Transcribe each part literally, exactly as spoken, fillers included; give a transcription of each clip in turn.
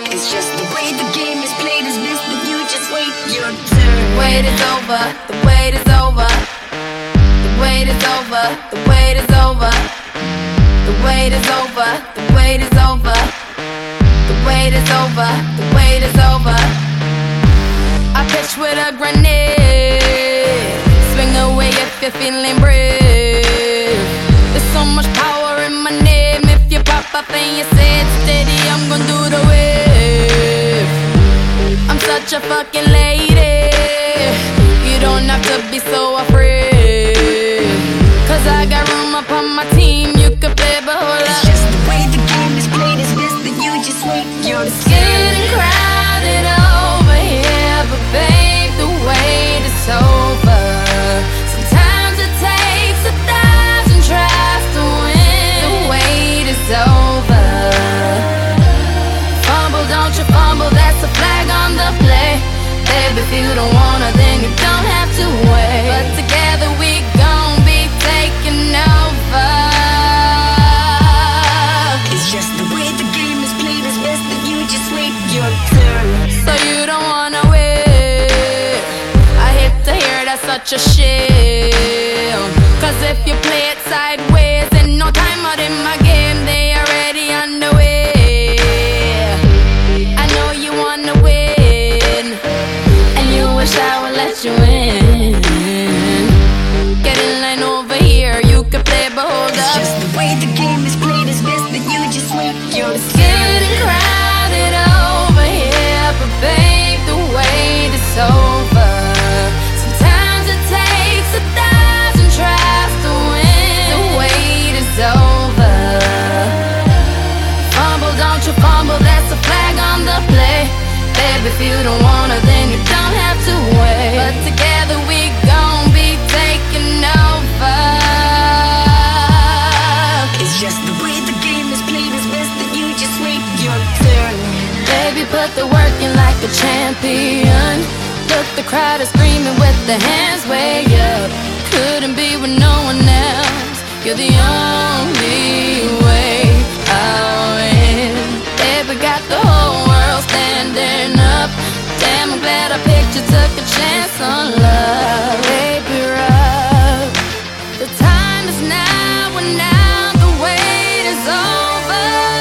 It's just the way the game is played is best that you just wait your turn. The wait is over, the wait is over. The wait is over, the wait is over. The wait is over, the wait is over. The wait is over, the wait is over. I pitch with a grenade. Swing away if you're feeling brave. There's so much power in my name. If you pop up and you say it steady, I'm gon' do the wave. I'm such a fucking lady. You don't have to be so afraid, cause I got room upon my team. You can play, but hold up. It's just the way the game is played is best that you just wait your It's turn. getting crowded over here, but babe, the wait is over. Sometimes it takes a thousand tries to win. The wait is over. Fumble, don't you fumble, that's a flag on the play. Baby, if you don't wanna, then you don't have to wait. But together we gon' be taking over. It's just the way the game is played is best that you just wait your turn. So you don't wanna wait. I hate to hear that's such a shame, cause if you play it sideways, in no time out in my game, they already underway. I know you wanna win, and you wish I would let you in. Get in line over here, you can play, but hold It's up. just the way the game is played is best that you just wait your It's turn. getting crowded over here, but babe, the wait is over. Sometimes it takes a thousand tries to win. The wait is over. Fumble, don't you fumble, that's a flag on the play. Baby, if you don't wanna, then you don't have to wait. But together we gon' be taking over. It's just the way the game is played is best that you just wait your turn. Baby, put the work in like a champion. Look, the crowd is screaming with their hands way up. Couldn't be with no one else. You're the only way I'll win. Baby, got the whole world standing up. Damn, I'm glad I picked you, took a chance on love. Baby, rough. The time is now, and now the wait is over.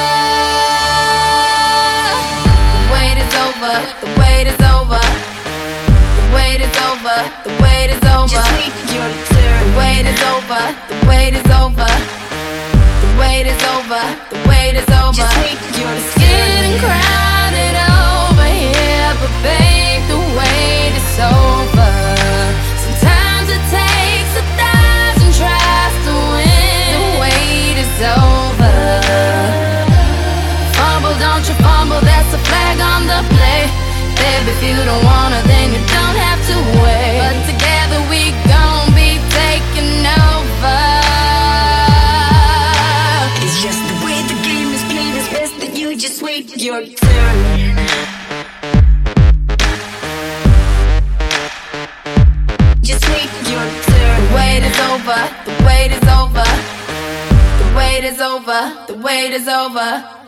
The wait is over, the wait is over. The wait is over, the wait is over. Just wait your turn. The wait is over, the wait is over. The wait is over, the wait is over. Just wait your It's getting turn. crowded over here, but babe, the wait is over. Sometimes it takes a thousand tries to win. The wait is over. Fumble, don't you fumble, that's a flag on the play. Baby, if you don't wanna, then you don't have to wait. But together we gon' be taking over. It's just the way the game is played is best that you just wait your turn. Just wait your turn. The wait is over, the wait is over. The wait is over, the wait is over.